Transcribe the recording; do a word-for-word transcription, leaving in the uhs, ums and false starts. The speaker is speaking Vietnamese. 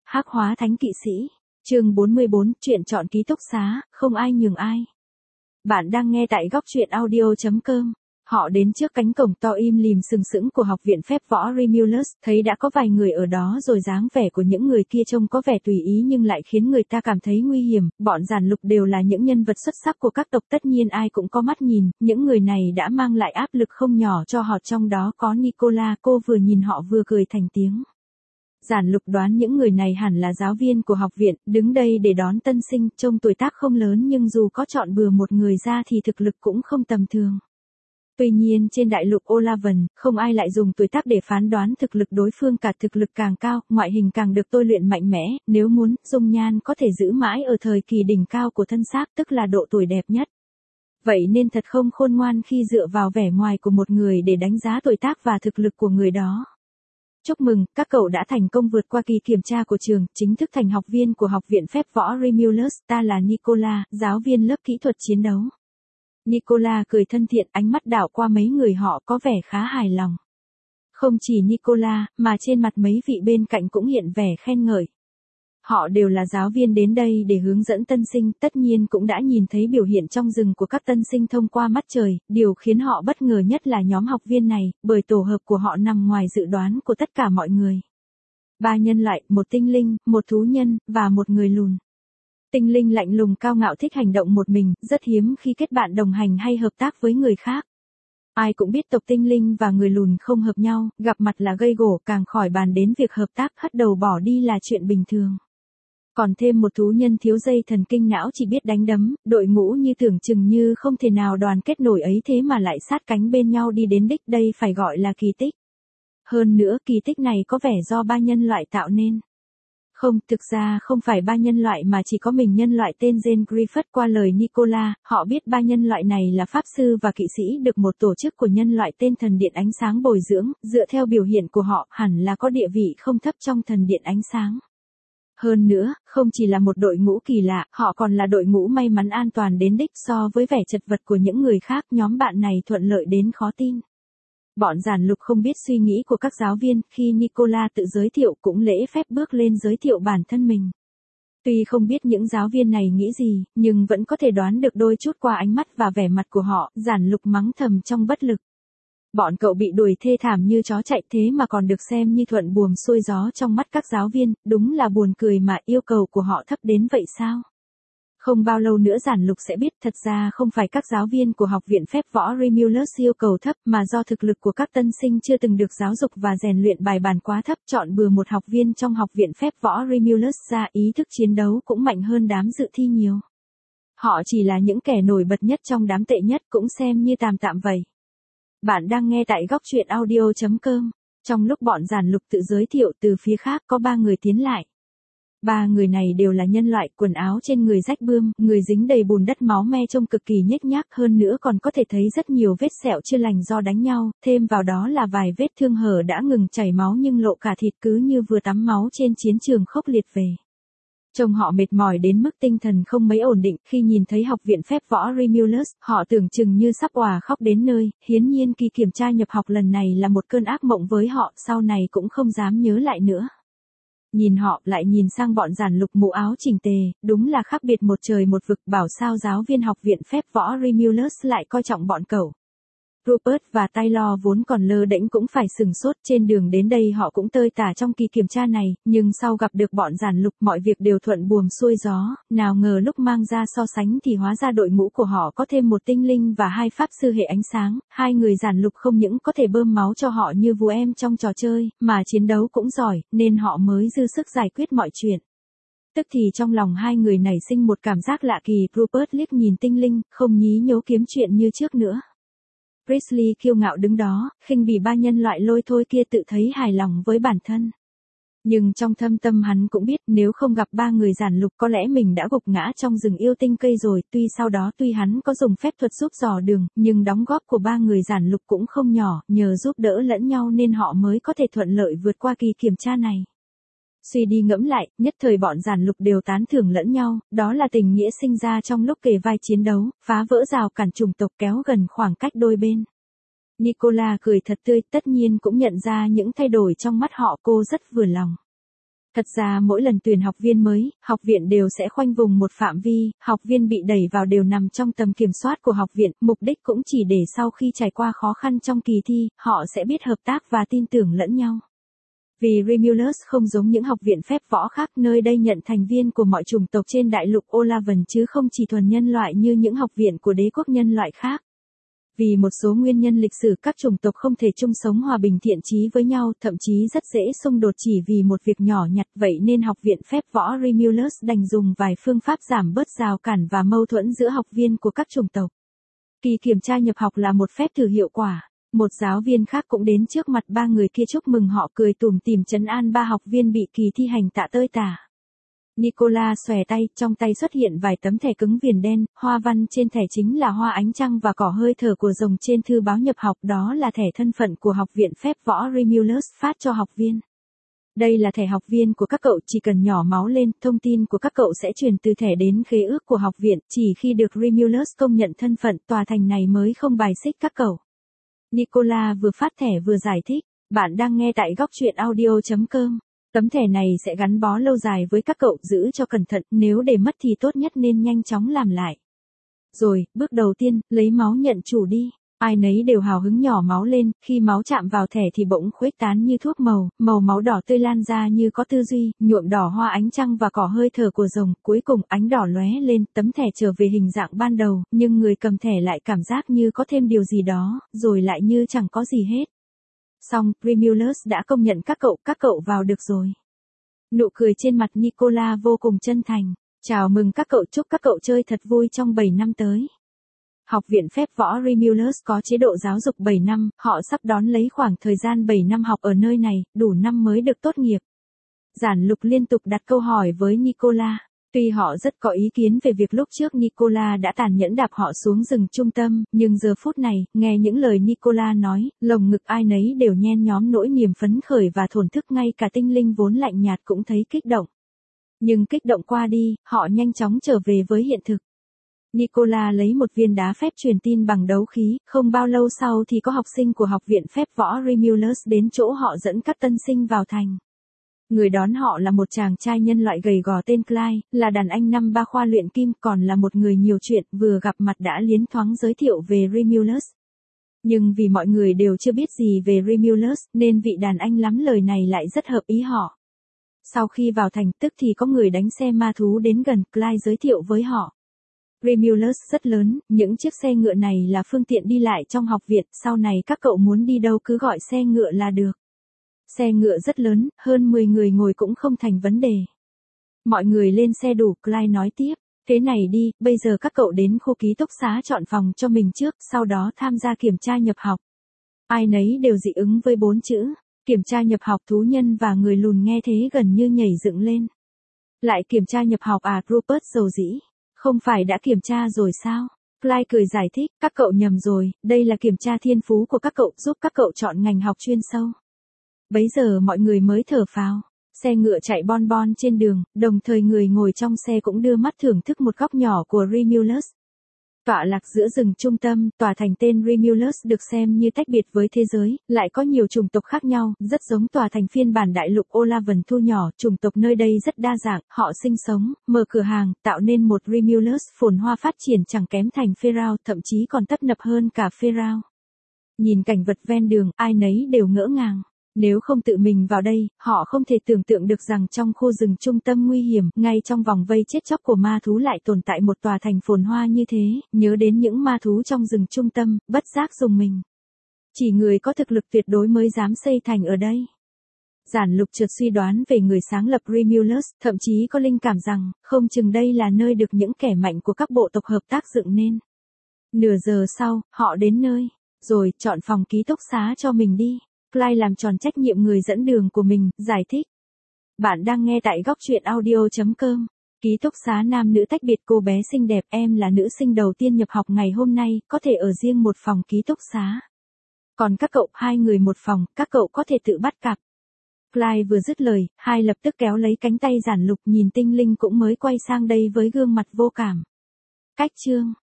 Hắc hóa thánh kỵ sĩ. Chương bốn mươi bốn, chuyện chọn ký túc xá, không ai nhường ai. Bạn đang nghe tại góc truyện audio chấm com. Họ đến trước cánh cổng to im lìm sừng sững của học viện phép võ Remulus, thấy đã có vài người ở đó rồi dáng vẻ của những người kia trông có vẻ tùy ý nhưng lại khiến người ta cảm thấy nguy hiểm. Bọn giản lục đều là những nhân vật xuất sắc của các tộc, tất nhiên ai cũng có mắt nhìn, những người này đã mang lại áp lực không nhỏ cho họ, trong đó có Nicola. Cô vừa nhìn họ vừa cười thành tiếng. Giản lục đoán những người này hẳn là giáo viên của học viện, đứng đây để đón tân sinh, trông tuổi tác không lớn nhưng dù có chọn bừa một người ra thì thực lực cũng không tầm thường. Tuy nhiên trên đại lục Olavan, không ai lại dùng tuổi tác để phán đoán thực lực đối phương cả, thực lực càng cao, ngoại hình càng được tôi luyện mạnh mẽ, nếu muốn, dung nhan có thể giữ mãi ở thời kỳ đỉnh cao của thân xác, tức là độ tuổi đẹp nhất. Vậy nên thật không khôn ngoan khi dựa vào vẻ ngoài của một người để đánh giá tuổi tác và thực lực của người đó. Chúc mừng, các cậu đã thành công vượt qua kỳ kiểm tra của trường, chính thức thành học viên của học viện phép võ Remulus. Ta là Nicola, giáo viên lớp kỹ thuật chiến đấu. Nicola cười thân thiện, ánh mắt đảo qua mấy người họ có vẻ khá hài lòng. Không chỉ Nicola, mà trên mặt mấy vị bên cạnh cũng hiện vẻ khen ngợi. Họ đều là giáo viên đến đây để hướng dẫn tân sinh, tất nhiên cũng đã nhìn thấy biểu hiện trong rừng của các tân sinh thông qua mắt trời, điều khiến họ bất ngờ nhất là nhóm học viên này, bởi tổ hợp của họ nằm ngoài dự đoán của tất cả mọi người. Ba nhân loại, một tinh linh, một thú nhân, và một người lùn. Tinh linh lạnh lùng cao ngạo, thích hành động một mình, rất hiếm khi kết bạn đồng hành hay hợp tác với người khác. Ai cũng biết tộc tinh linh và người lùn không hợp nhau, gặp mặt là gây gổ, càng khỏi bàn đến việc hợp tác, hất đầu bỏ đi là chuyện bình thường. Còn thêm một thú nhân thiếu dây thần kinh não, chỉ biết đánh đấm, đội ngũ như tưởng chừng như không thể nào đoàn kết nổi ấy thế mà lại sát cánh bên nhau đi đến đích, đây phải gọi là kỳ tích. Hơn nữa kỳ tích này có vẻ do ba nhân loại tạo nên. Không, thực ra không phải ba nhân loại mà chỉ có mình nhân loại tên Jane Griffith. Qua lời Nicola, họ biết ba nhân loại này là pháp sư và kỵ sĩ được một tổ chức của nhân loại tên Thần Điện Ánh Sáng bồi dưỡng, dựa theo biểu hiện của họ, hẳn là có địa vị không thấp trong Thần Điện Ánh Sáng. Hơn nữa, không chỉ là một đội ngũ kỳ lạ, họ còn là đội ngũ may mắn an toàn đến đích. So với vẻ chật vật của những người khác, nhóm bạn này thuận lợi đến khó tin. Bọn giản lục không biết suy nghĩ của các giáo viên, khi Nicola tự giới thiệu cũng lễ phép bước lên giới thiệu bản thân mình. Tuy không biết những giáo viên này nghĩ gì, nhưng vẫn có thể đoán được đôi chút qua ánh mắt và vẻ mặt của họ, giản lục mắng thầm trong bất lực. Bọn cậu bị đuổi thê thảm như chó chạy thế mà còn được xem như thuận buồm xuôi gió trong mắt các giáo viên, đúng là buồn cười mà, yêu cầu của họ thấp đến vậy sao? Không bao lâu nữa giản lục sẽ biết, thật ra không phải các giáo viên của học viện phép võ Remulus yêu cầu thấp, mà do thực lực của các tân sinh chưa từng được giáo dục và rèn luyện bài bản quá thấp. Chọn bừa một học viên trong học viện phép võ Remulus ra, ý thức chiến đấu cũng mạnh hơn đám dự thi nhiều. Họ chỉ là những kẻ nổi bật nhất trong đám tệ nhất, cũng xem như tạm tạm vậy. Bạn đang nghe tại góc truyện audio chấm com. Trong lúc bọn giản lục tự giới thiệu, từ phía khác có ba người tiến lại. Ba người này đều là nhân loại, quần áo trên người rách bươm, người dính đầy bùn đất máu me, trông cực kỳ nhếch nhác, hơn nữa còn có thể thấy rất nhiều vết sẹo chưa lành do đánh nhau, thêm vào đó là vài vết thương hở đã ngừng chảy máu nhưng lộ cả thịt, cứ như vừa tắm máu trên chiến trường khốc liệt về. Trông họ mệt mỏi đến mức tinh thần không mấy ổn định, khi nhìn thấy học viện phép võ Remulus, họ tưởng chừng như sắp òa khóc đến nơi, hiển nhiên kỳ kiểm tra nhập học lần này là một cơn ác mộng với họ, sau này cũng không dám nhớ lại nữa. Nhìn họ, lại nhìn sang bọn giản lục mũ áo chỉnh tề, đúng là khác biệt một trời một vực, bảo sao giáo viên học viện phép võ Remulus lại coi trọng bọn cậu. Rupert và Taylor vốn còn lơ đễnh cũng phải sừng sốt, trên đường đến đây họ cũng tơi tả trong kỳ kiểm tra này, nhưng sau gặp được bọn giản lục mọi việc đều thuận buồm xuôi gió, nào ngờ lúc mang ra so sánh thì hóa ra đội ngũ của họ có thêm một tinh linh và hai pháp sư hệ ánh sáng, hai người giản lục không những có thể bơm máu cho họ như vú em trong trò chơi, mà chiến đấu cũng giỏi, nên họ mới dư sức giải quyết mọi chuyện. Tức thì trong lòng hai người nảy sinh một cảm giác lạ kỳ, Rupert liếc nhìn tinh linh, không nhí nhố kiếm chuyện như trước nữa. Presley kiêu ngạo đứng đó, khinh bỉ ba nhân loại lôi thôi kia, tự thấy hài lòng với bản thân. Nhưng trong thâm tâm hắn cũng biết, nếu không gặp ba người giản lục có lẽ mình đã gục ngã trong rừng yêu tinh cây rồi. Tuy sau đó tuy hắn có dùng phép thuật giúp dò đường, nhưng đóng góp của ba người giản lục cũng không nhỏ, nhờ giúp đỡ lẫn nhau nên họ mới có thể thuận lợi vượt qua kỳ kiểm tra này. Suy đi ngẫm lại, nhất thời bọn giản lục đều tán thưởng lẫn nhau, đó là tình nghĩa sinh ra trong lúc kề vai chiến đấu, phá vỡ rào cản chủng tộc, kéo gần khoảng cách đôi bên. Nicola cười thật tươi, tất nhiên cũng nhận ra những thay đổi trong mắt họ, cô rất vừa lòng. Thật ra mỗi lần tuyển học viên mới, học viện đều sẽ khoanh vùng một phạm vi, học viên bị đẩy vào đều nằm trong tầm kiểm soát của học viện, mục đích cũng chỉ để sau khi trải qua khó khăn trong kỳ thi, họ sẽ biết hợp tác và tin tưởng lẫn nhau. Vì Remulus không giống những học viện phép võ khác, nơi đây nhận thành viên của mọi chủng tộc trên đại lục Olavan chứ không chỉ thuần nhân loại như những học viện của đế quốc nhân loại khác. Vì một số nguyên nhân lịch sử, các chủng tộc không thể chung sống hòa bình thiện chí với nhau, thậm chí rất dễ xung đột chỉ vì một việc nhỏ nhặt, vậy nên học viện phép võ Remulus đành dùng vài phương pháp giảm bớt rào cản và mâu thuẫn giữa học viên của các chủng tộc. Kỳ kiểm tra nhập học là một phép thử hiệu quả. Một giáo viên khác cũng đến trước mặt ba người kia chúc mừng họ, cười tủm tỉm trấn an ba học viên bị kỳ thi hành tạ tơi tả. Nicola xòe tay, trong tay xuất hiện vài tấm thẻ cứng viền đen, hoa văn trên thẻ chính là hoa ánh trăng và cỏ hơi thở của rồng trên thư báo nhập học, đó là thẻ thân phận của học viện phép võ Remulus phát cho học viên. Đây là thẻ học viên của các cậu, chỉ cần nhỏ máu lên, thông tin của các cậu sẽ truyền từ thẻ đến khế ước của học viện, chỉ khi được Remulus công nhận thân phận, tòa thành này mới không bài xích các cậu. Nicola vừa phát thẻ vừa giải thích, bạn đang nghe tại góc truyện audio chấm com. Tấm thẻ này sẽ gắn bó lâu dài với các cậu, giữ cho cẩn thận, nếu để mất thì tốt nhất nên nhanh chóng làm lại. Rồi, bước đầu tiên, lấy máu nhận chủ đi. Ai nấy đều hào hứng nhỏ máu lên, khi máu chạm vào thẻ thì bỗng khuếch tán như thuốc màu, màu máu đỏ tươi lan ra như có tư duy, nhuộm đỏ hoa ánh trăng và cỏ hơi thở của rồng, cuối cùng ánh đỏ lóe lên, tấm thẻ trở về hình dạng ban đầu, nhưng người cầm thẻ lại cảm giác như có thêm điều gì đó, rồi lại như chẳng có gì hết. Xong, Remulus đã công nhận các cậu, các cậu vào được rồi. Nụ cười trên mặt Nicola vô cùng chân thành. Chào mừng các cậu, chúc các cậu chơi thật vui trong bảy năm tới. Học viện phép võ Remulus có chế độ giáo dục bảy năm, họ sắp đón lấy khoảng thời gian bảy năm học ở nơi này, đủ năm mới được tốt nghiệp. Giản Lục liên tục đặt câu hỏi với Nicola. Tuy họ rất có ý kiến về việc lúc trước Nicola đã tàn nhẫn đạp họ xuống rừng trung tâm, nhưng giờ phút này, nghe những lời Nicola nói, lồng ngực ai nấy đều nhen nhóm nỗi niềm phấn khởi và thổn thức, ngay cả tinh linh vốn lạnh nhạt cũng thấy kích động. Nhưng kích động qua đi, họ nhanh chóng trở về với hiện thực. Nicola lấy một viên đá phép truyền tin bằng đấu khí, không bao lâu sau thì có học sinh của học viện phép võ Remulus đến chỗ họ dẫn các tân sinh vào thành. Người đón họ là một chàng trai nhân loại gầy gò tên Clyde, là đàn anh năm ba khoa luyện kim, còn là một người nhiều chuyện, vừa gặp mặt đã liến thoáng giới thiệu về Remulus. Nhưng vì mọi người đều chưa biết gì về Remulus, nên vị đàn anh lắm lời này lại rất hợp ý họ. Sau khi vào thành, tức thì có người đánh xe ma thú đến gần, Clyde giới thiệu với họ. Remulus rất lớn, những chiếc xe ngựa này là phương tiện đi lại trong học viện, sau này các cậu muốn đi đâu cứ gọi xe ngựa là được. Xe ngựa rất lớn, hơn mười người ngồi cũng không thành vấn đề. Mọi người lên xe đủ, Clyde nói tiếp. Thế này đi, bây giờ các cậu đến khu ký túc xá chọn phòng cho mình trước, sau đó tham gia kiểm tra nhập học. Ai nấy đều dị ứng với bốn chữ. Kiểm tra nhập học, thú nhân và người lùn nghe thế gần như nhảy dựng lên. Lại kiểm tra nhập học à, Rupert dầu dĩ. Không phải đã kiểm tra rồi sao? Clyde cười giải thích, các cậu nhầm rồi, đây là kiểm tra thiên phú của các cậu, giúp các cậu chọn ngành học chuyên sâu. Bấy giờ mọi người mới thở phào. Xe ngựa chạy bon bon trên đường, đồng thời người ngồi trong xe cũng đưa mắt thưởng thức một góc nhỏ của Remulus. Tọa lạc giữa rừng trung tâm, tòa thành tên Remulus được xem như tách biệt với thế giới, lại có nhiều chủng tộc khác nhau, rất giống tòa thành phiên bản đại lục Olavan thu nhỏ, chủng tộc nơi đây rất đa dạng, họ sinh sống, mở cửa hàng, tạo nên một Remulus phồn hoa phát triển chẳng kém thành Pharaoh, thậm chí còn tấp nập hơn cả Pharaoh. Nhìn cảnh vật ven đường, ai nấy đều ngỡ ngàng. Nếu không tự mình vào đây, họ không thể tưởng tượng được rằng trong khu rừng trung tâm nguy hiểm, ngay trong vòng vây chết chóc của ma thú lại tồn tại một tòa thành phồn hoa như thế, nhớ đến những ma thú trong rừng trung tâm, bất giác dùng mình. Chỉ người có thực lực tuyệt đối mới dám xây thành ở đây. Giản Lục chợt suy đoán về người sáng lập Remulus, thậm chí có linh cảm rằng, không chừng đây là nơi được những kẻ mạnh của các bộ tộc hợp tác dựng nên. Nửa giờ sau, họ đến nơi, rồi chọn phòng ký túc xá cho mình đi. Clyde làm tròn trách nhiệm người dẫn đường của mình, giải thích. Bạn đang nghe tại góc truyện audio chấm com. Ký túc xá nam nữ tách biệt, cô bé xinh đẹp, em là nữ sinh đầu tiên nhập học ngày hôm nay, có thể ở riêng một phòng ký túc xá. Còn các cậu, hai người một phòng, các cậu có thể tự bắt cặp. Clyde vừa dứt lời, hai lập tức kéo lấy cánh tay Giản Lục, nhìn tinh linh cũng mới quay sang đây với gương mặt vô cảm. Cách chương.